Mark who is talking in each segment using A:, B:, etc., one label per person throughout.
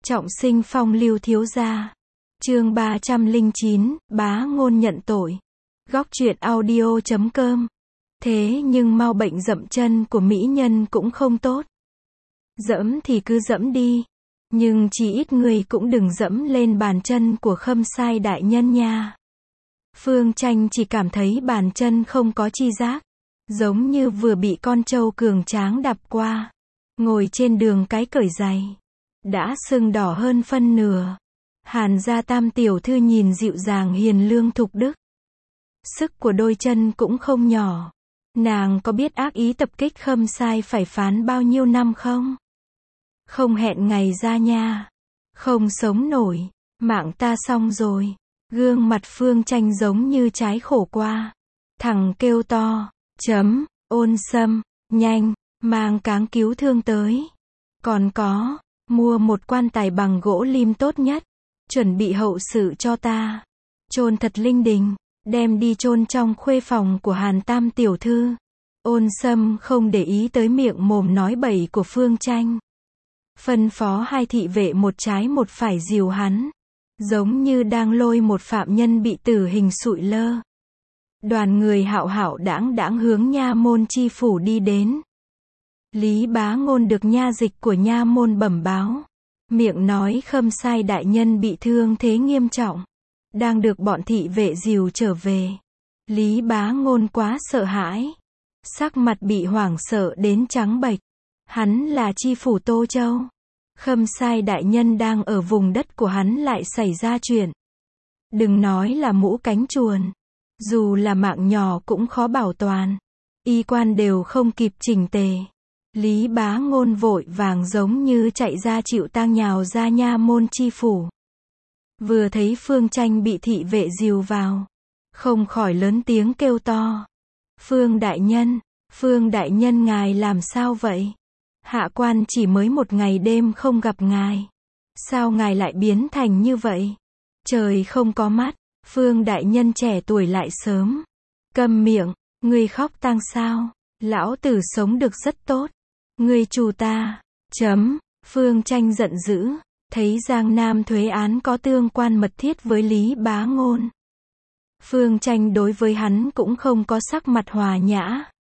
A: Trọng sinh phong lưu thiếu gia. Chương 309, bá ngôn nhận tội. Góc truyện audio.com. Thế nhưng mau bệnh dậm chân của mỹ nhân cũng không tốt. Dẫm thì cứ dẫm đi, nhưng chỉ ít người cũng đừng dẫm lên bàn chân của Khâm Sai đại nhân nha. Phương Tranh chỉ cảm thấy bàn chân không có chi giác, giống như vừa bị con trâu cường tráng đạp qua. Ngồi trên đường cái cởi giày, đã sưng đỏ hơn phân nửa. Hàn gia tam tiểu thư nhìn dịu dàng hiền lương thục đức. Sức của đôi chân cũng không nhỏ. Nàng có biết ác ý tập kích Khâm Sai phải phán bao nhiêu năm không? Không hẹn ngày ra nha. Không sống nổi. Mạng ta xong rồi. Gương mặt Phương Tranh giống như trái khổ qua. Thằng kêu to. Ôn Sâm, nhanh, mang cáng cứu thương tới. Còn có, mua một quan tài bằng gỗ lim tốt nhất. Chuẩn bị hậu sự cho ta. Chôn thật linh đình. Đem đi chôn trong khuê phòng của Hàn tam tiểu thư. Ôn Sâm không để ý tới miệng mồm nói bậy của Phương Tranh. Phân phó hai thị vệ một trái một phải dìu hắn. Giống như đang lôi một phạm nhân bị tử hình sụi lơ. Đoàn người hạo hạo đãng đãng hướng nha môn chi phủ đi đến. Lý Bá Ngôn được nha dịch của nha môn bẩm báo. Miệng nói Khâm Sai đại nhân bị thương thế nghiêm trọng. Đang được bọn thị vệ dìu trở về. Lý Bá Ngôn quá sợ hãi. Sắc mặt bị hoảng sợ đến trắng bệch. Hắn là chi phủ Tô Châu. Khâm Sai đại nhân đang ở vùng đất của hắn lại xảy ra chuyện. Đừng nói là mũ cánh chuồn. Dù là mạng nhỏ cũng khó bảo toàn. Y quan đều không kịp chỉnh tề. Lý Bá Ngôn vội vàng giống như chạy ra chịu tang nhào ra nha môn chi phủ. Vừa thấy Phương Tranh bị thị vệ dìu vào, không khỏi lớn tiếng kêu to. Phương đại nhân ngài làm sao vậy? Hạ quan chỉ mới một ngày đêm không gặp ngài. Sao ngài lại biến thành như vậy? Trời không có mắt, Phương đại nhân trẻ tuổi lại sớm. Câm miệng, ngươi khóc tang sao? Lão tử sống được rất tốt. Ngươi trù ta. Phương Tranh giận dữ. Thấy Giang Nam thuế án có tương quan mật thiết với Lý Bá Ngôn. Phương Tranh đối với hắn cũng không có sắc mặt hòa nhã.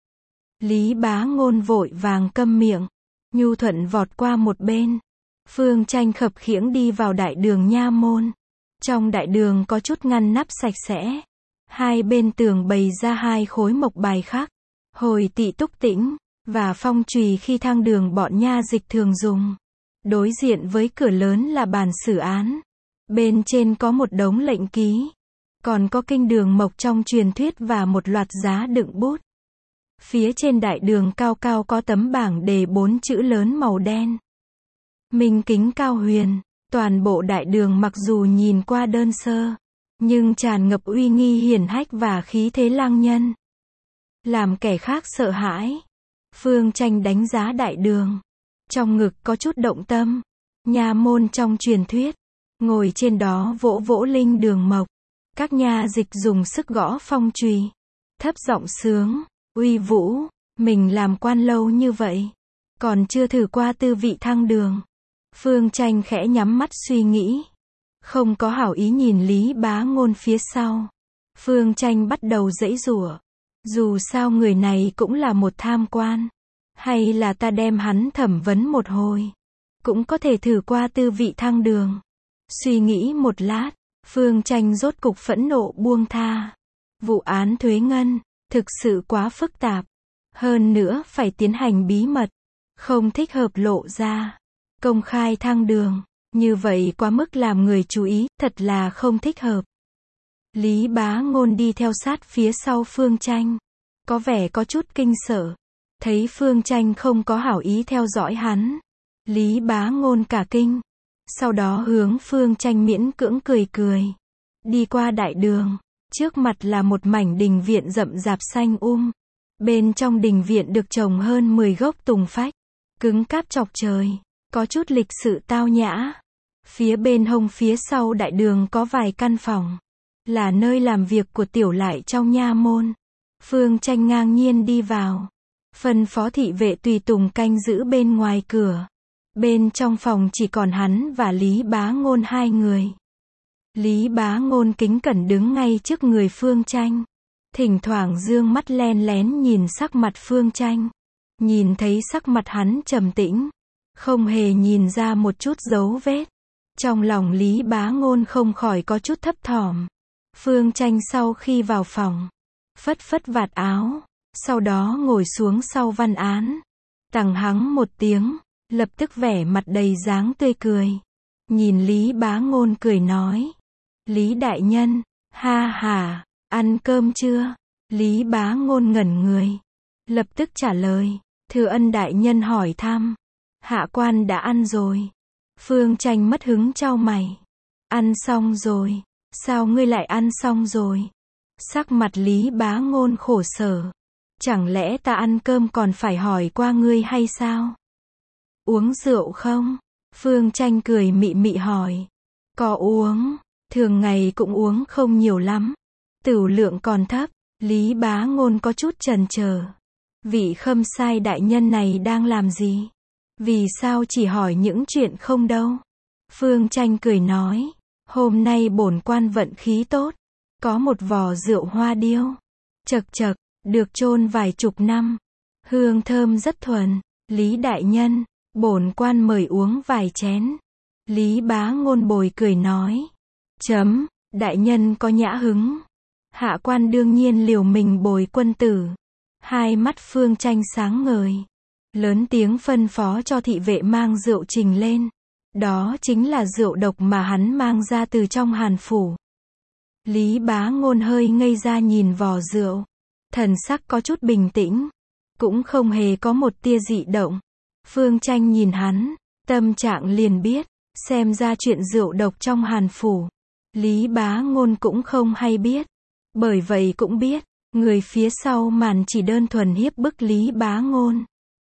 A: Lý Bá Ngôn vội vàng câm miệng, nhu thuận vọt qua một bên. Phương Tranh khập khiễng đi vào đại đường nha môn. Trong đại đường có chút ngăn nắp sạch sẽ. Hai bên tường bày ra hai khối mộc bài khắc, hồi tị túc tĩnh, và phong chùy khi thang đường bọn nha dịch thường dùng. Đối diện với cửa lớn là bàn xử án. Bên trên có một đống lệnh ký. Còn có kinh đường mộc trong truyền thuyết và một loạt giá đựng bút. Phía trên đại đường cao cao có tấm bảng đề 4 chữ lớn màu đen. Minh kính cao huyền. Toàn bộ đại đường mặc dù nhìn qua đơn sơ, nhưng tràn ngập uy nghi hiển hách và khí thế lang nhân. Làm kẻ khác sợ hãi. Phương Tranh đánh giá đại đường. Trong ngực có chút động tâm. Nha môn trong truyền thuyết. Ngồi trên đó vỗ vỗ linh đường mộc. Các nha dịch dùng sức gõ phong chùy. Thấp giọng sướng. Uy vũ. Mình làm quan lâu như vậy. Còn chưa thử qua tư vị thăng đường. Phương Tranh khẽ nhắm mắt suy nghĩ. Không có hảo ý nhìn Lý Bá Ngôn phía sau. Phương Tranh bắt đầu giãy giụa. Dù sao người này cũng là một tham quan. Hay là ta đem hắn thẩm vấn một hồi. Cũng có thể thử qua tư vị thăng đường. Suy nghĩ một lát, Phương Tranh rốt cục phẫn nộ buông tha. Vụ án thuế ngân, thực sự quá phức tạp. Hơn nữa phải tiến hành bí mật. Không thích hợp lộ ra. Công khai thăng đường. Như vậy quá mức làm người chú ý, thật là không thích hợp. Lý Bá Ngôn đi theo sát phía sau Phương Tranh. Có vẻ có chút kinh sợ. Thấy Phương Tranh không có hảo ý theo dõi hắn. Lý Bá Ngôn cả kinh. Sau đó hướng Phương Tranh miễn cưỡng cười cười. Đi qua đại đường. Trước mặt là một mảnh đình viện rậm rạp xanh Bên trong đình viện được trồng hơn 10 gốc tùng phách. Cứng cáp chọc trời. Có chút lịch sự tao nhã. Phía bên hông phía sau đại đường có vài căn phòng. Là nơi làm việc của tiểu lại trong nha môn. Phương Tranh ngang nhiên đi vào. Phân phó thị vệ tùy tùng canh giữ bên ngoài cửa. Bên trong phòng chỉ còn hắn và Lý Bá Ngôn hai người. Lý Bá Ngôn kính cẩn đứng ngay trước người Phương Tranh. Thỉnh thoảng dương mắt len lén nhìn sắc mặt Phương Tranh. Nhìn thấy sắc mặt hắn trầm tĩnh. Không hề nhìn ra một chút dấu vết. Trong lòng Lý Bá Ngôn không khỏi có chút thấp thỏm. Phương Tranh sau khi vào phòng, phất phất vạt áo, sau đó ngồi xuống sau văn án. Tằng hắng một tiếng, lập tức vẻ mặt đầy dáng tươi cười. Nhìn Lý Bá Ngôn cười nói. Lý đại nhân, ha ha, ăn cơm chưa? Lý Bá Ngôn ngẩn người. Lập tức trả lời, thưa ân đại nhân hỏi thăm. Hạ quan đã ăn rồi. Phương Tranh mất hứng chau mày. Ăn xong rồi. Sao ngươi lại ăn xong rồi? Sắc mặt Lý Bá Ngôn khổ sở. Chẳng lẽ ta ăn cơm còn phải hỏi qua ngươi hay sao? Uống rượu không? Phương Tranh cười mị mị hỏi. Có uống. Thường ngày cũng uống không nhiều lắm. Tửu lượng còn thấp. Lý Bá Ngôn có chút chần chờ. Vị Khâm Sai đại nhân này đang làm gì? Vì sao chỉ hỏi những chuyện không đâu? Phương Tranh cười nói. Hôm nay bổn quan vận khí tốt. Có một vò rượu hoa điêu. Chậc chậc, được chôn vài chục năm. Hương thơm rất thuần. Lý đại nhân, bổn quan mời uống vài chén. Lý Bá Ngôn bồi cười nói. Chấm, đại nhân có nhã hứng. Hạ quan đương nhiên liều mình bồi quân tử. Hai mắt Phương Tranh sáng ngời. Lớn tiếng phân phó cho thị vệ mang rượu trình lên. Đó chính là rượu độc mà hắn mang ra từ trong Hàn phủ. Lý Bá Ngôn hơi ngây ra nhìn vò rượu. Thần sắc có chút bình tĩnh. Cũng không hề có một tia dị động. Phương Tranh nhìn hắn. Tâm trạng liền biết. Xem ra chuyện rượu độc trong Hàn phủ. Lý Bá Ngôn cũng không hay biết. Bởi vậy cũng biết. Người phía sau màn chỉ đơn thuần hiếp bức Lý Bá Ngôn.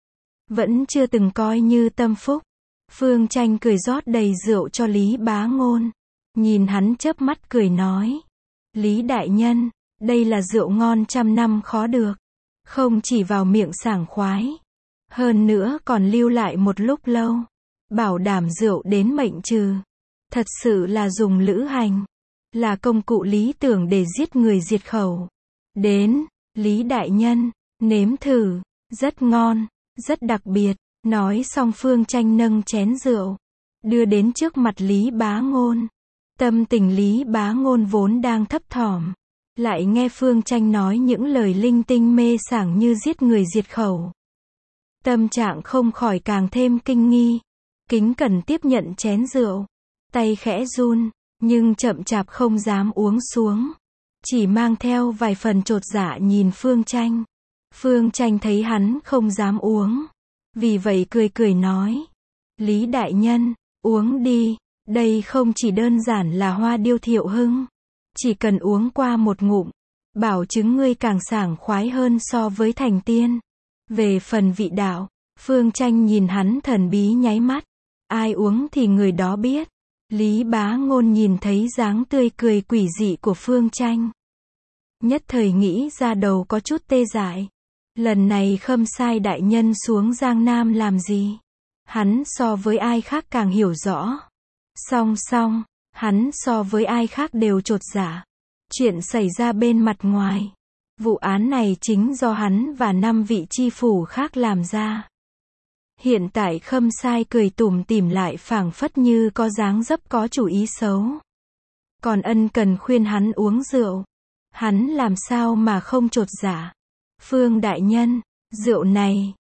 A: Vẫn chưa từng coi như tâm phúc. Phương Tranh cười rót đầy rượu cho Lý Bá Ngôn. Nhìn hắn chớp mắt cười nói. Lý đại nhân, đây là rượu ngon trăm năm khó được. Không chỉ vào miệng sảng khoái. Hơn nữa còn lưu lại một lúc lâu. Bảo đảm rượu đến mệnh trừ. Thật sự là dùng lữ hành. Là công cụ lý tưởng để giết người diệt khẩu. Đến, Lý đại nhân, nếm thử. Rất ngon, rất đặc biệt. Nói xong Phương Tranh nâng chén rượu. Đưa đến trước mặt Lý Bá Ngôn. Tâm tình Lý Bá Ngôn vốn đang thấp thỏm. Lại nghe Phương Tranh nói những lời linh tinh mê sảng như giết người diệt khẩu. Tâm trạng không khỏi càng thêm kinh nghi. Kính cẩn tiếp nhận chén rượu. Tay khẽ run, nhưng chậm chạp không dám uống xuống. Chỉ mang theo vài phần chột dạ nhìn Phương Tranh. Phương Tranh thấy hắn không dám uống. Vì vậy cười cười nói. Lý đại nhân, uống đi. Đây không chỉ đơn giản là hoa điêu Thiệu Hưng. Chỉ cần uống qua một ngụm. Bảo chứng ngươi càng sảng khoái hơn so với thành tiên. Về phần vị đạo. Phương Tranh nhìn hắn thần bí nháy mắt. Ai uống thì người đó biết. Lý Bá Ngôn nhìn thấy dáng tươi cười quỷ dị của Phương Tranh. Nhất thời nghĩ ra đầu có chút tê dại. Lần này Khâm Sai đại nhân xuống Giang Nam làm gì? Hắn so với ai khác càng hiểu rõ. Song song, hắn so với ai khác đều chột dạ. Chuyện xảy ra bên mặt ngoài. Vụ án này chính do hắn và 5 vị chi phủ khác làm ra. Hiện tại Khâm Sai cười tủm tỉm lại phảng phất như có dáng dấp có chủ ý xấu. Còn ân cần khuyên hắn uống rượu. Hắn làm sao mà không chột dạ. Phương đại nhân, rượu này,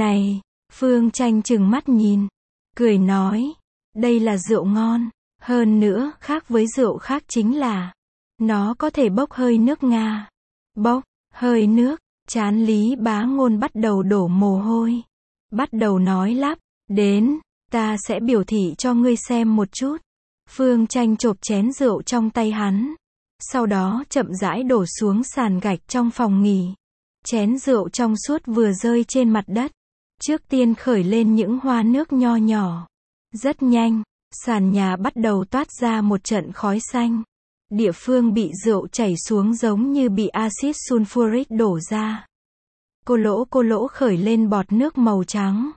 A: Phương Tranh trừng mắt nhìn. Cười nói, đây là rượu ngon. Hơn nữa, khác với rượu khác chính là, nó có thể bốc hơi nước Nga. Bốc hơi nước, trán Lý Bá Ngôn bắt đầu đổ mồ hôi. Bắt đầu nói lắp, đến, ta sẽ biểu thị cho ngươi xem một chút. Phương Tranh chộp chén rượu trong tay hắn. Sau đó chậm rãi đổ xuống sàn gạch trong phòng nghỉ. Chén rượu trong suốt vừa rơi trên mặt đất. Trước tiên khởi lên những hoa nước nho nhỏ. Rất nhanh, sàn nhà bắt đầu toát ra một trận khói xanh. Địa phương bị rượu chảy xuống giống như bị axit sulfuric đổ ra. Cô lỗ khởi lên bọt nước màu trắng.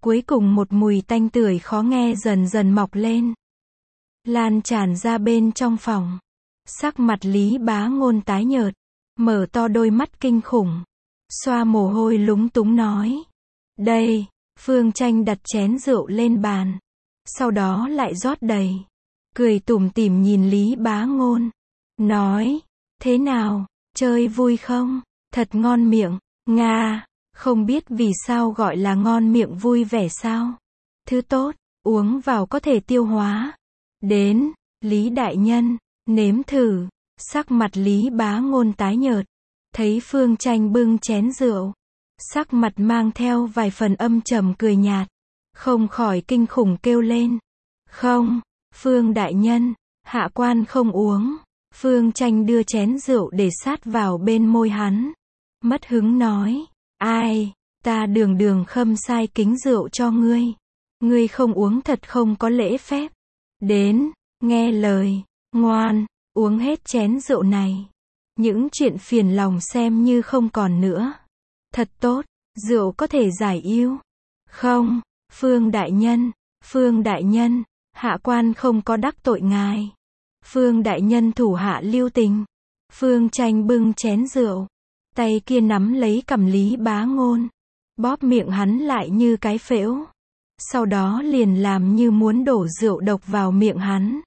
A: Cuối cùng một mùi tanh tưởi khó nghe dần dần mọc lên, lan tràn ra bên trong phòng. Sắc mặt Lý Bá Ngôn tái nhợt, mở to đôi mắt kinh khủng, xoa mồ hôi lúng túng nói. Đây, Phương Tranh đặt chén rượu lên bàn, sau đó lại rót đầy, cười tủm tỉm nhìn Lý Bá Ngôn, nói, thế nào, chơi vui không? Thật ngon miệng, Nga, không biết vì sao gọi là ngon miệng vui vẻ sao? Thứ tốt, uống vào có thể tiêu hóa. Đến, Lý đại nhân, nếm thử. Sắc mặt Lý Bá Ngôn tái nhợt, thấy Phương Tranh bưng chén rượu, sắc mặt mang theo vài phần âm trầm cười nhạt, không khỏi kinh khủng kêu lên. Không, Phương đại nhân, hạ quan không uống. Phương Tranh đưa chén rượu để sát vào bên môi hắn, mất hứng nói, ai, ta đường đường khâm sai kính rượu cho ngươi. Ngươi không uống thật không có lễ phép. Đến, nghe lời, ngoan, uống hết chén rượu này. Những chuyện phiền lòng xem như không còn nữa. Thật tốt, rượu có thể giải ưu. Không, Phương đại nhân, hạ quan không có đắc tội ngài. Phương đại nhân thủ hạ lưu tình. Phương Tranh bưng chén rượu, tay kia nắm lấy cằm Lý Bá Ngôn, bóp miệng hắn lại như cái phễu, sau đó liền làm như muốn đổ rượu độc vào miệng hắn.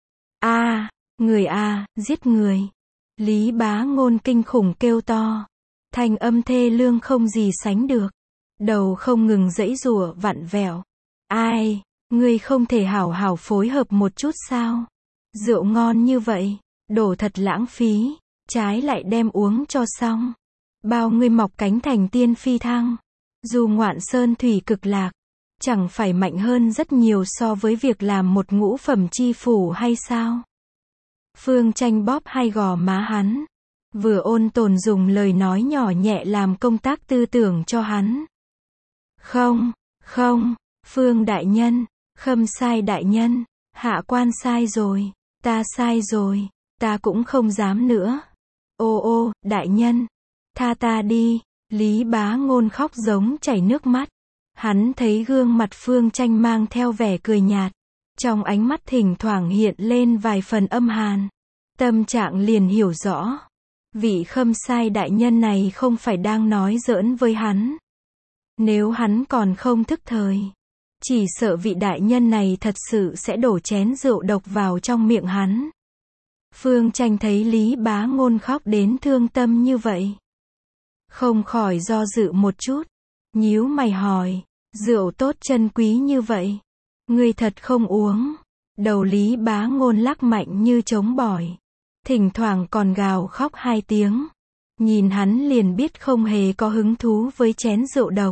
A: Người giết người. Lý Bá Ngôn kinh khủng kêu to, thanh âm thê lương không gì sánh được, đầu không ngừng giãy giụa vặn vẹo. Ai, ngươi không thể hảo hảo phối hợp một chút sao? Rượu ngon như vậy, đổ thật lãng phí, trái lại đem uống cho xong. Bao ngươi mọc cánh thành tiên phi thăng, dù ngoạn sơn thủy cực lạc, chẳng phải mạnh hơn rất nhiều so với việc làm một ngũ phẩm chi phủ hay sao? Phương Tranh bóp hai gò má hắn, vừa ôn tồn dùng lời nói nhỏ nhẹ làm công tác tư tưởng cho hắn. Không, Phương đại nhân, khâm sai đại nhân, hạ quan sai rồi, ta sai rồi, ta cũng không dám nữa. Ô, đại nhân, tha ta đi. Lý Bá Ngôn khóc giống chảy nước mắt. Hắn thấy gương mặt Phương Tranh mang theo vẻ cười nhạt, trong ánh mắt thỉnh thoảng hiện lên vài phần âm hàn. Tâm trạng liền hiểu rõ, vị khâm sai đại nhân này không phải đang nói giỡn với hắn. Nếu hắn còn không thức thời, chỉ sợ vị đại nhân này thật sự sẽ đổ chén rượu độc vào trong miệng hắn. Phương Tranh thấy Lý Bá Ngôn khóc đến thương tâm như vậy, không khỏi do dự một chút, nhíu mày hỏi, rượu tốt chân quý như vậy, ngươi thật không uống? Đầu Lý Bá Ngôn lắc mạnh như trống bỏi, thỉnh thoảng còn gào khóc hai tiếng. Nhìn hắn liền biết không hề có hứng thú với chén rượu độc.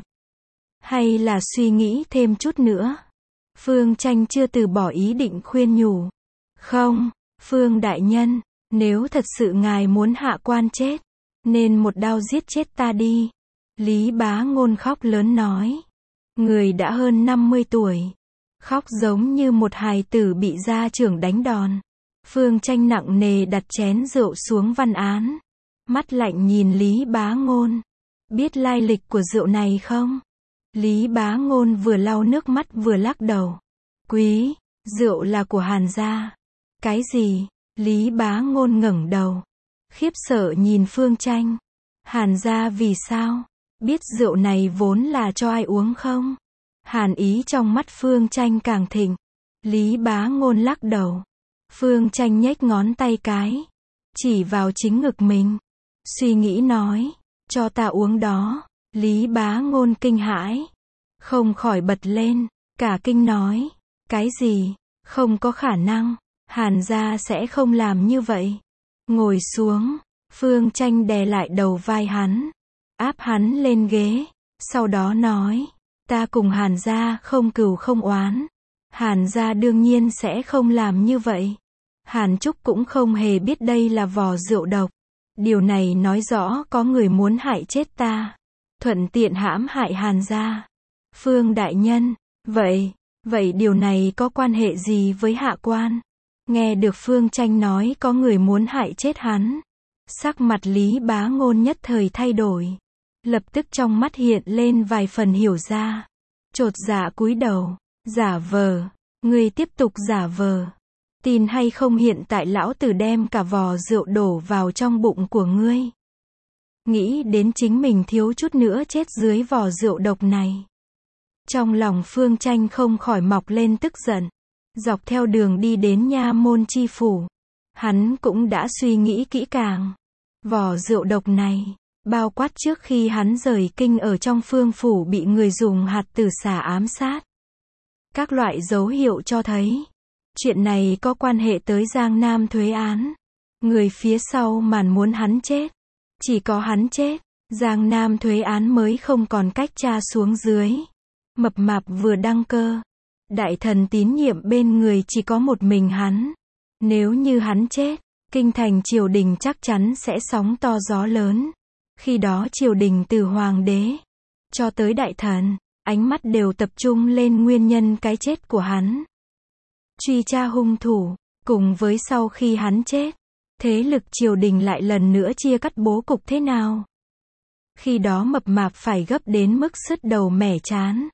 A: Hay là suy nghĩ thêm chút nữa? Phương Tranh chưa từ bỏ ý định khuyên nhủ. Không, Phương đại nhân, nếu thật sự ngài muốn hạ quan chết, nên một đao giết chết ta đi. Lý Bá Ngôn khóc lớn nói. Người đã hơn 50 tuổi, khóc giống như một hài tử bị gia trưởng đánh đòn. Phương Tranh nặng nề đặt chén rượu xuống văn án, mắt lạnh nhìn Lý Bá Ngôn. Biết lai lịch của rượu này không? Lý Bá Ngôn vừa lau nước mắt vừa lắc đầu. Quý, rượu là của Hàn gia. Cái gì? Lý Bá Ngôn ngẩng đầu, khiếp sợ nhìn Phương Tranh. Hàn gia vì sao? Biết rượu này vốn là cho ai uống không? Hàn ý trong mắt Phương Tranh càng thịnh. Lý Bá Ngôn lắc đầu. Phương Tranh nhếch ngón tay cái, chỉ vào chính ngực mình, suy nghĩ nói, cho ta uống đó. Lý Bá Ngôn kinh hãi, không khỏi bật lên, cả kinh nói, cái gì? Không có khả năng, Hàn gia sẽ không làm như vậy. Ngồi xuống. Phương Tranh đè lại đầu vai hắn, áp hắn lên ghế, sau đó nói, ta cùng Hàn gia không cừu không oán. Hàn gia đương nhiên sẽ không làm như vậy. Hàn Trúc cũng không hề biết đây là vò rượu độc. Điều này nói rõ có người muốn hại chết ta, thuận tiện hãm hại Hàn gia. Phương đại nhân, vậy điều này có quan hệ gì với hạ quan? Nghe được Phương Tranh nói có người muốn hại chết hắn, sắc mặt Lý Bá Ngôn nhất thời thay đổi, lập tức trong mắt hiện lên vài phần hiểu ra. Chột dạ cúi đầu, giả vờ, ngươi tiếp tục giả vờ. Tin hay không hiện tại lão tử đem cả vò rượu đổ vào trong bụng của ngươi. Nghĩ đến chính mình thiếu chút nữa chết dưới vò rượu độc này. Trong lòng Phương Tranh không khỏi mọc lên tức giận. Dọc theo đường đi đến nha môn chi phủ, hắn cũng đã suy nghĩ kỹ càng. Vò rượu độc này, bao quát trước khi hắn rời kinh ở trong Phương phủ bị người dùng hạt tử xà ám sát. Các loại dấu hiệu cho thấy, chuyện này có quan hệ tới Giang Nam Thuế án. Người phía sau màn muốn hắn chết. Chỉ có hắn chết, Giang Nam Thuế án mới không còn cách tra xuống dưới. Mập mạp vừa đăng cơ. Đại thần tín nhiệm bên người chỉ có một mình hắn. Nếu như hắn chết, kinh thành triều đình chắc chắn sẽ sóng to gió lớn. Khi đó triều đình từ hoàng đế cho tới đại thần, ánh mắt đều tập trung lên nguyên nhân cái chết của hắn. Truy tra hung thủ, cùng với sau khi hắn chết, thế lực triều đình lại lần nữa chia cắt bố cục thế nào. Khi đó mập mạp phải gấp đến mức sứt đầu mẻ trán.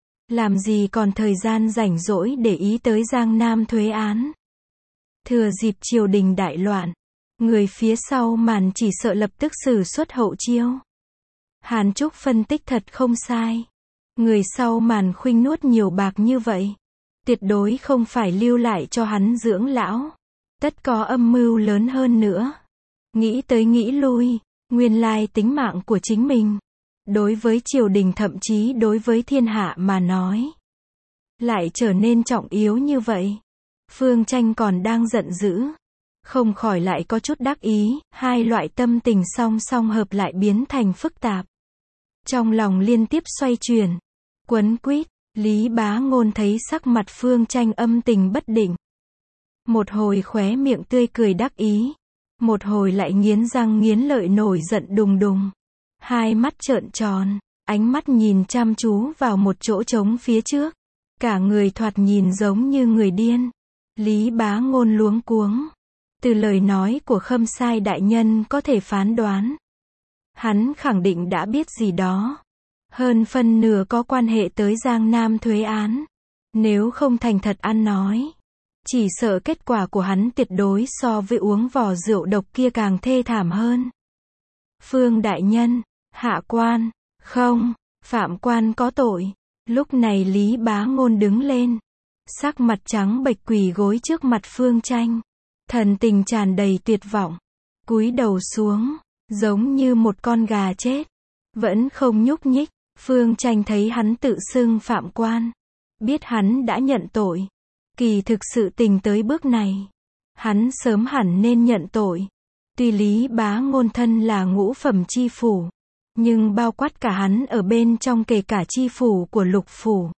A: Làm gì còn thời gian rảnh rỗi để ý tới Giang Nam Thuế án. Thừa dịp triều đình đại loạn, người phía sau màn chỉ sợ lập tức xử suất hậu chiêu. Hàn Trúc phân tích thật không sai. Người sau màn khuynh nuốt nhiều bạc như vậy, tuyệt đối không phải lưu lại cho hắn dưỡng lão. Tất có âm mưu lớn hơn nữa. Nghĩ tới nghĩ lui, nguyên lai tính mạng của chính mình, đối với triều đình thậm chí đối với thiên hạ mà nói, lại trở nên trọng yếu như vậy. Phương Tranh còn đang giận dữ, không khỏi lại có chút đắc ý, hai loại tâm tình song song hợp lại biến thành phức tạp. Trong lòng liên tiếp xoay chuyển, quấn quýt, Lý Bá Ngôn thấy sắc mặt Phương Tranh âm tình bất định. Một hồi khóe miệng tươi cười đắc ý, một hồi lại nghiến răng nghiến lợi nổi giận đùng đùng. Hai mắt trợn tròn, ánh mắt nhìn chăm chú vào một chỗ trống phía trước. Cả người thoạt nhìn giống như người điên. Lý Bá Ngôn luống cuống. Từ lời nói của Khâm Sai đại nhân có thể phán đoán, hắn khẳng định đã biết gì đó. Hơn phân nửa có quan hệ tới Giang Nam Thuế án. Nếu không thành thật ăn nói, chỉ sợ kết quả của hắn tuyệt đối so với uống vò rượu độc kia càng thê thảm hơn. Phương đại nhân, hạ quan, không, phạm quan có tội. Lúc này Lý Bá Ngôn đứng lên, sắc mặt trắng bệch quỳ gối trước mặt Phương Tranh, thần tình tràn đầy tuyệt vọng, cúi đầu xuống, giống như một con gà chết, vẫn không nhúc nhích. Phương Tranh thấy hắn tự xưng phạm quan, biết hắn đã nhận tội. Kỳ thực sự tình tới bước này, hắn sớm hẳn nên nhận tội. Tuy Lý Bá Ngôn thân là ngũ phẩm chi phủ, nhưng bao quát cả hắn ở bên trong kể cả chi phủ của lục phủ.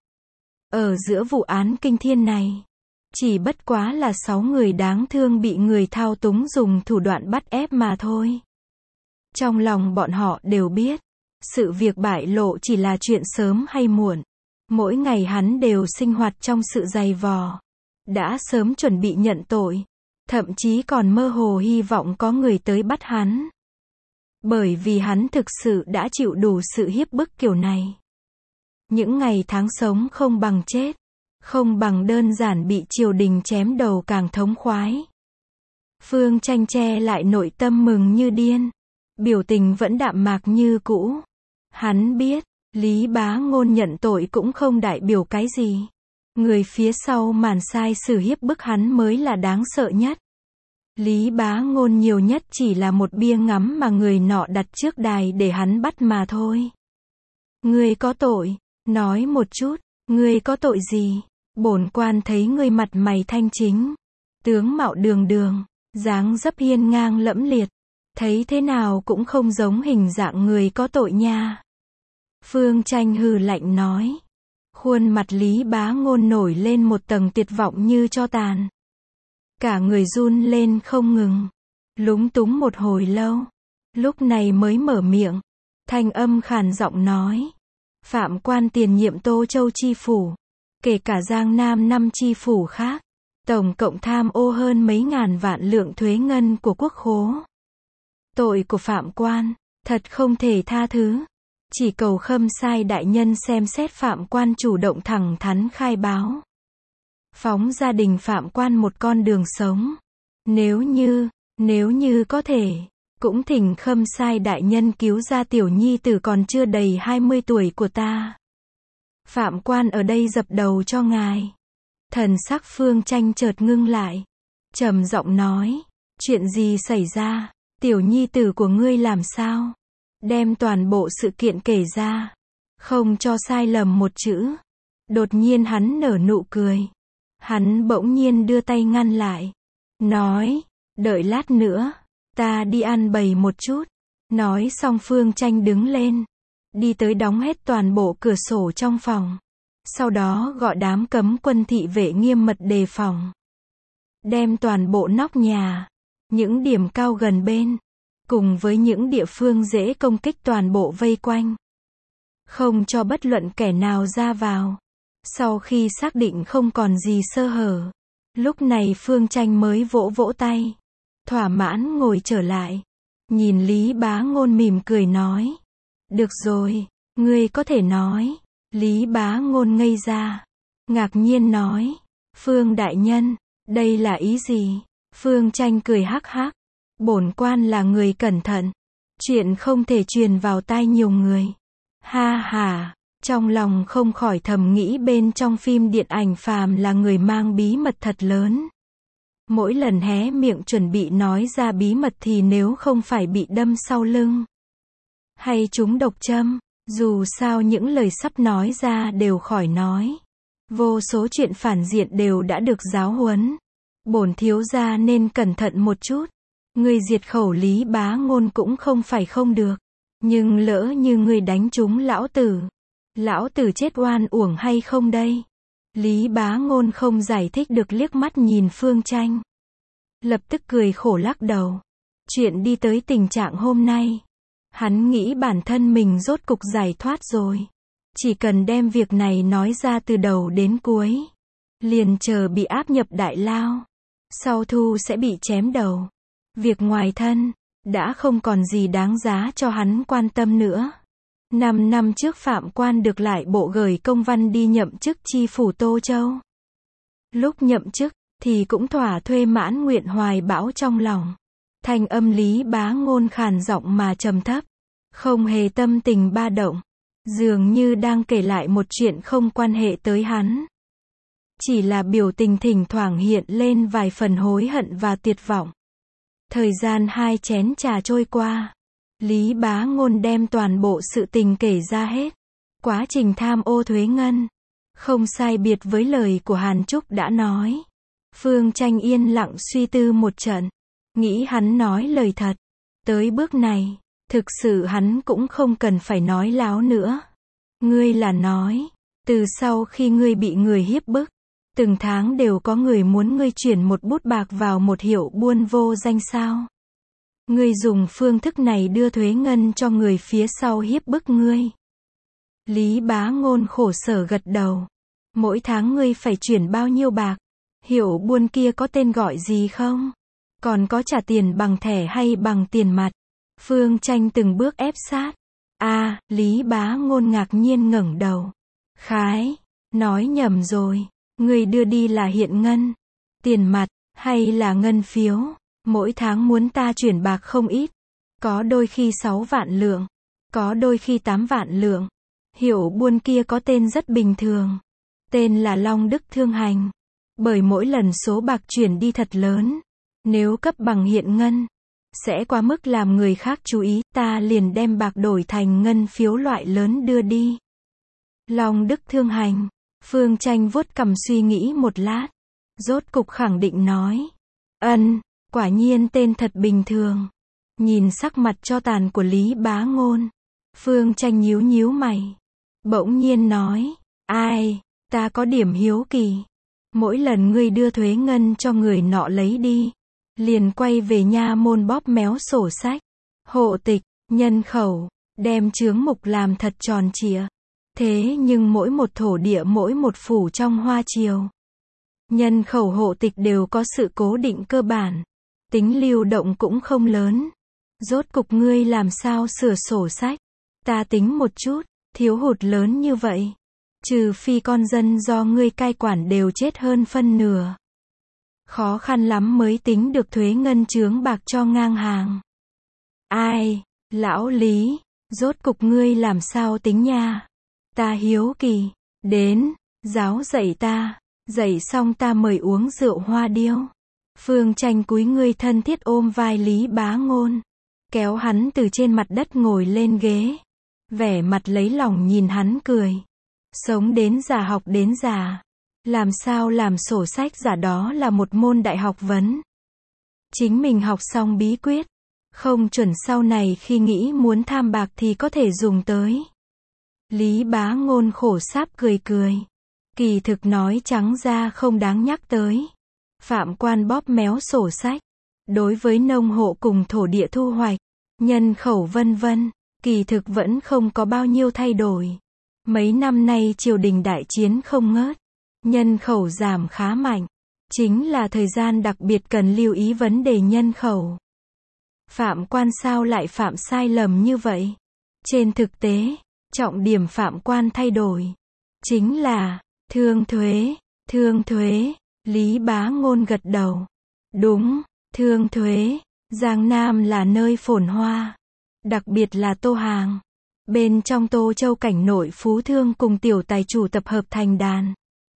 A: Ở giữa vụ án kinh thiên này, chỉ bất quá là 6 người đáng thương bị người thao túng dùng thủ đoạn bắt ép mà thôi. Trong lòng bọn họ đều biết, sự việc bại lộ chỉ là chuyện sớm hay muộn. Mỗi ngày hắn đều sinh hoạt trong sự dày vò, đã sớm chuẩn bị nhận tội, thậm chí còn mơ hồ hy vọng có người tới bắt hắn. Bởi vì hắn thực sự đã chịu đủ sự hiếp bức kiểu này. Những ngày tháng sống không bằng chết, không bằng đơn giản bị triều đình chém đầu càng thống khoái. Phương Tranh che lại nội tâm mừng như điên, biểu tình vẫn đạm mạc như cũ. Hắn biết, Lý Bá Ngôn nhận tội cũng không đại biểu cái gì. Người phía sau màn sai sử hiếp bức hắn mới là đáng sợ nhất. Lý Bá Ngôn nhiều nhất chỉ là một bia ngắm mà người nọ đặt trước đài để hắn bắt mà thôi. Ngươi có tội, nói một chút, ngươi có tội gì? Bổn quan thấy ngươi mặt mày thanh chính, tướng mạo đường đường, dáng dấp hiên ngang lẫm liệt, thấy thế nào cũng không giống hình dạng người có tội nha. Phương Tranh hừ lạnh nói. Khuôn mặt Lý Bá Ngôn nổi lên một tầng tuyệt vọng như tro tàn. Cả người run lên không ngừng, lúng túng một hồi lâu, lúc này mới mở miệng, thanh âm khàn giọng nói. Phạm quan tiền nhiệm Tô Châu chi phủ, kể cả Giang Nam 5 chi phủ khác, tổng cộng tham ô hơn mấy ngàn vạn lượng thuế ngân của quốc khố. Tội của phạm quan, thật không thể tha thứ. Chỉ cầu Khâm Sai đại nhân xem xét Phạm Quan chủ động thẳng thắn khai báo. Phóng gia đình Phạm Quan một con đường sống. Nếu như có thể, cũng thỉnh Khâm Sai đại nhân cứu ra tiểu nhi tử còn chưa đầy 20 tuổi của ta. Phạm Quan ở đây dập đầu cho ngài. Thần sắc Phương Tranh chợt ngưng lại. Trầm giọng nói, chuyện gì xảy ra, tiểu nhi tử của ngươi làm sao? Đem toàn bộ sự kiện kể ra, không cho sai lầm một chữ. Đột nhiên hắn nở nụ cười. Hắn bỗng nhiên đưa tay ngăn lại. Nói, đợi lát nữa, ta đi ăn bày một chút. Nói xong Phương Tranh đứng lên. Đi tới đóng hết toàn bộ cửa sổ trong phòng. Sau đó gọi đám cấm quân thị vệ nghiêm mật đề phòng. Đem toàn bộ nóc nhà, những điểm cao gần bên, cùng với những địa phương dễ công kích toàn bộ vây quanh. Không cho bất luận kẻ nào ra vào. Sau khi xác định không còn gì sơ hở, lúc này Phương Tranh mới vỗ vỗ tay. Thỏa mãn ngồi trở lại. Nhìn Lý Bá Ngôn mỉm cười nói. Được rồi, ngươi có thể nói. Lý Bá Ngôn ngây ra. Ngạc nhiên nói. Phương đại nhân, đây là ý gì? Phương Tranh cười hắc hắc. Bổn quan là người cẩn thận. Chuyện không thể truyền vào tai nhiều người. Ha ha, trong lòng không khỏi thầm nghĩ bên trong phim điện ảnh phàm là người mang bí mật thật lớn. Mỗi lần hé miệng chuẩn bị nói ra bí mật thì nếu không phải bị đâm sau lưng, hay trúng độc châm, dù sao những lời sắp nói ra đều khỏi nói. Vô số chuyện phản diện đều đã được giáo huấn. Bổn thiếu gia nên cẩn thận một chút. Ngươi diệt khẩu Lý Bá Ngôn cũng không phải không được. Nhưng lỡ như ngươi đánh trúng lão tử chết oan uổng hay không đây? Lý Bá Ngôn không giải thích được liếc mắt nhìn Phương Tranh. Lập tức cười khổ lắc đầu. Chuyện đi tới tình trạng hôm nay. Hắn nghĩ bản thân mình rốt cục giải thoát rồi. Chỉ cần đem việc này nói ra từ đầu đến cuối. Liền chờ bị áp nhập đại lao. Sau thu sẽ bị chém đầu. Việc ngoài thân, đã không còn gì đáng giá cho hắn quan tâm nữa. 5 năm trước Phạm Quan được lại bộ gửi công văn đi nhậm chức chi phủ Tô Châu. Lúc nhậm chức, thì cũng thỏa thuê mãn nguyện hoài bão trong lòng. Thanh âm Lý Bá Ngôn khàn giọng mà trầm thấp. Không hề tâm tình ba động. Dường như đang kể lại một chuyện không quan hệ tới hắn. Chỉ là biểu tình thỉnh thoảng hiện lên vài phần hối hận và tuyệt vọng. Thời gian 2 chén trà trôi qua. Lý Bá Ngôn đem toàn bộ sự tình kể ra hết. Quá trình tham ô thuế ngân. Không sai biệt với lời của Hàn Trúc đã nói. Phương Tranh yên lặng suy tư một trận. Nghĩ hắn nói lời thật. Tới bước này, thực sự hắn cũng không cần phải nói láo nữa. Ngươi là nói, từ sau khi ngươi bị người hiếp bức, từng tháng đều có người muốn ngươi chuyển một bút bạc vào một hiệu buôn vô danh sao? Ngươi dùng phương thức này đưa thuế ngân cho người phía sau hiếp bức ngươi. Lý Bá Ngôn khổ sở gật đầu. Mỗi tháng ngươi phải chuyển bao nhiêu bạc? Hiệu buôn kia có tên gọi gì không? Còn có trả tiền bằng thẻ hay bằng tiền mặt? Phương Tranh từng bước ép sát. Lý Bá Ngôn ngạc nhiên ngẩng đầu. Khái, nói nhầm rồi. Ngươi đưa đi là hiện ngân, tiền mặt, hay là ngân phiếu? Mỗi tháng muốn ta chuyển bạc không ít. Có đôi khi 6 vạn lượng. Có đôi khi 8 vạn lượng. Hiệu buôn kia có tên rất bình thường. Tên là Long Đức Thương Hành. Bởi mỗi lần số bạc chuyển đi thật lớn. Nếu cấp bằng hiện ngân, sẽ quá mức làm người khác chú ý. Ta liền đem bạc đổi thành ngân phiếu loại lớn đưa đi. Long Đức Thương Hành. Phương Tranh vuốt cằm suy nghĩ một lát. Rốt cục khẳng định nói. Quả nhiên tên thật bình thường. Nhìn sắc mặt cho tàn của Lý Bá Ngôn. Phương Tranh nhíu nhíu mày. Bỗng nhiên nói. Ta có điểm hiếu kỳ. Mỗi lần ngươi đưa thuế ngân cho người nọ lấy đi. Liền quay về nha môn bóp méo sổ sách. Hộ tịch, nhân khẩu, đem chướng mục làm thật tròn trịa. Thế nhưng mỗi một thổ địa mỗi một phủ trong Hoa Triều. Nhân khẩu hộ tịch đều có sự cố định cơ bản. Tính lưu động cũng không lớn. Rốt cục ngươi làm sao sửa sổ sách? Ta tính một chút, thiếu hụt lớn như vậy. Trừ phi con dân do ngươi cai quản đều chết hơn phân nửa. Khó khăn lắm mới tính được thuế ngân chướng bạc cho ngang hàng. Ai, lão Lý, rốt cục ngươi làm sao tính nha? Ta hiếu kỳ, đến, giáo dạy ta, dạy xong ta mời uống rượu hoa điêu. Phương Tranh cúi người thân thiết ôm vai Lý Bá Ngôn, kéo hắn từ trên mặt đất ngồi lên ghế, vẻ mặt lấy lòng nhìn hắn cười. Sống đến già học đến già, làm sao làm sổ sách giả đó là một môn đại học vấn. Chính mình học xong bí quyết, không chuẩn sau này khi nghĩ muốn tham bạc thì có thể dùng tới. Lý Bá Ngôn khổ sáp cười cười. Kỳ thực nói trắng ra không đáng nhắc tới. Phạm quan bóp méo sổ sách. Đối với nông hộ cùng thổ địa thu hoạch, nhân khẩu vân vân, kỳ thực vẫn không có bao nhiêu thay đổi. Mấy năm nay triều đình đại chiến không ngớt, nhân khẩu giảm khá mạnh. Chính là thời gian đặc biệt cần lưu ý vấn đề nhân khẩu. Phạm quan sao lại phạm sai lầm như vậy? Trên thực tế, trọng điểm phạm quan thay đổi chính là thương thuế, thương thuế. Lý Bá Ngôn gật đầu. Đúng, thương thuế. Giang Nam là nơi phồn hoa, đặc biệt là Tô Hàng. Bên trong Tô Châu cảnh nội phú thương cùng tiểu tài chủ tập hợp thành đàn.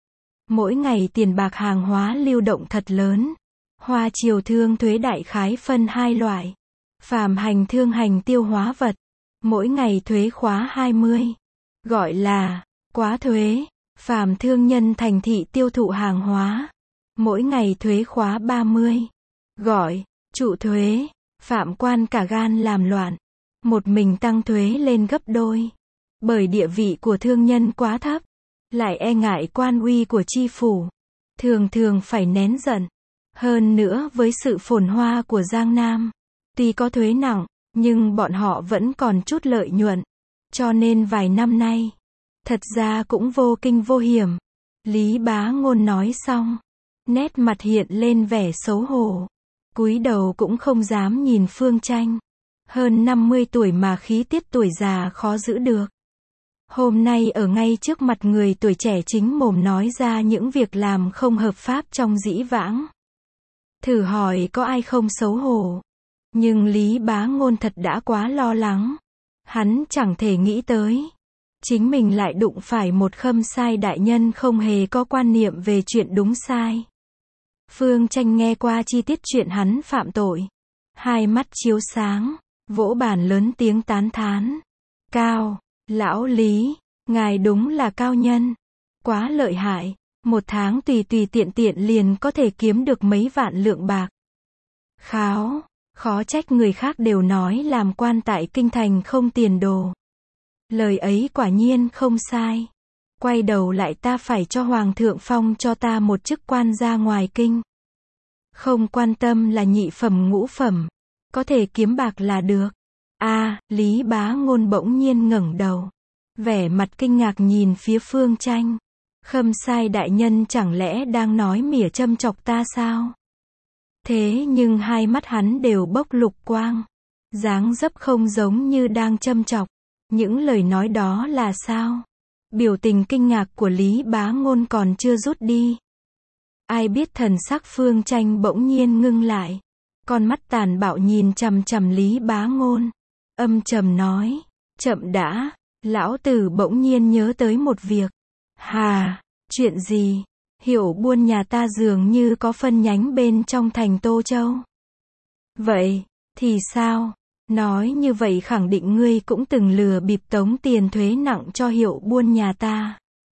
A: Mỗi ngày tiền bạc hàng hóa lưu động thật lớn. Hoa chiều thương thuế đại khái phân hai loại. Phàm hành thương hành tiêu hóa vật. Mỗi ngày thuế khóa 20. Gọi là quá thuế. Phàm thương nhân thành thị tiêu thụ hàng hóa. Mỗi ngày thuế khóa 30. Gọi trụ thuế. Phạm quan cả gan làm loạn. Một mình tăng thuế lên gấp đôi. Bởi địa vị của thương nhân quá thấp. Lại e ngại quan uy của chi phủ. Thường thường phải nén giận. Hơn nữa với sự phồn hoa của Giang Nam. Tuy có thuế nặng, nhưng bọn họ vẫn còn chút lợi nhuận. Cho nên vài năm nay, thật ra cũng vô kinh vô hiểm. Lý Bá Ngôn nói xong, nét mặt hiện lên vẻ xấu hổ. Cúi đầu cũng không dám nhìn Phương Tranh. Hơn 50 tuổi mà khí tiết tuổi già khó giữ được. Hôm nay ở ngay trước mặt người tuổi trẻ chính mồm nói ra những việc làm không hợp pháp trong dĩ vãng. Thử hỏi có ai không xấu hổ. Nhưng Lý Bá Ngôn thật đã quá lo lắng. Hắn chẳng thể nghĩ tới. Chính mình lại đụng phải một khâm sai đại nhân không hề có quan niệm về chuyện đúng sai. Phương Tranh nghe qua chi tiết chuyện hắn phạm tội. Hai mắt chiếu sáng, vỗ bàn lớn tiếng tán thán. Cao, lão Lý, ngài đúng là cao nhân. Quá lợi hại, một tháng tùy tùy tiện tiện liền có thể kiếm được mấy vạn lượng bạc. Kháo. Khó trách người khác đều nói làm quan tại kinh thành không tiền đồ. Lời ấy quả nhiên không sai. Quay đầu lại ta phải cho Hoàng thượng phong cho ta một chức quan ra ngoài kinh. Không quan tâm là nhị phẩm ngũ phẩm. Có thể kiếm bạc là được. Lý Bá Ngôn bỗng nhiên ngẩng đầu. Vẻ mặt kinh ngạc nhìn phía Phương Tranh. Khâm sai đại nhân chẳng lẽ đang nói mỉa châm chọc ta sao? Thế nhưng hai mắt hắn đều bốc lục quang. Dáng dấp không giống như đang châm chọc. Những lời nói đó là sao? Biểu tình kinh ngạc của Lý Bá Ngôn còn chưa rút đi. Ai biết thần sắc Phương Tranh bỗng nhiên ngưng lại. Con mắt tàn bạo nhìn chằm chằm Lý Bá Ngôn. Âm trầm nói. Chậm đã. Lão tử bỗng nhiên nhớ tới một việc. Hà, chuyện gì? Hiệu buôn nhà ta dường như có phân nhánh bên trong thành Tô Châu. Vậy, thì sao? Nói như vậy khẳng định ngươi cũng từng lừa bịp tống tiền thuế nặng cho hiệu buôn nhà ta.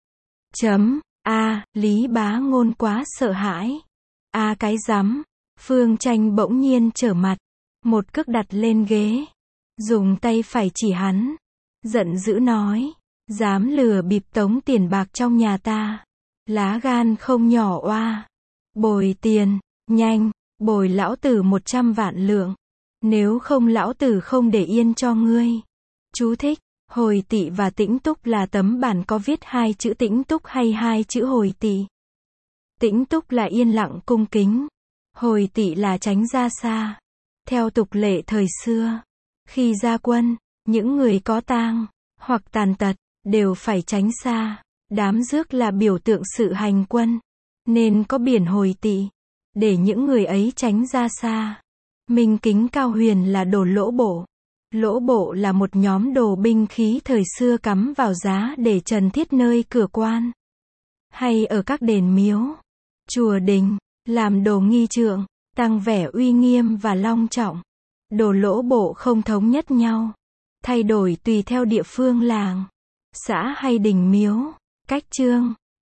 A: Lý Bá Ngôn quá sợ hãi. Cái rắm. Phương Tranh bỗng nhiên trở mặt. Một cước đặt lên ghế. Dùng tay phải chỉ hắn. Giận dữ nói. Dám lừa bịp tống tiền bạc trong nhà ta. Lá gan không nhỏ oa. Bồi tiền, nhanh, bồi lão tử 100 vạn lượng. Nếu không lão tử không để yên cho ngươi. Chú thích, hồi tỵ và tĩnh túc là tấm bản có viết hai chữ tĩnh túc hay hai chữ hồi tỵ. Tĩnh túc là yên lặng cung kính. Hồi tỵ là tránh ra xa. Theo tục lệ thời xưa, khi ra quân, Những người có tang, hoặc tàn tật, đều phải tránh xa. Đám rước là biểu tượng sự hành quân, nên có biển hồi tỵ, để những người ấy tránh ra xa. Minh kính Cao Huyền là đồ lỗ bộ. Lỗ bộ là một nhóm đồ binh khí thời xưa cắm vào giá để trần thiết nơi cửa quan, hay ở các đền miếu, chùa đình, làm đồ nghi trượng, tăng vẻ uy nghiêm và long trọng. Đồ lỗ bộ không thống nhất nhau, thay đổi tùy theo địa phương làng, xã hay đình miếu. Cách trương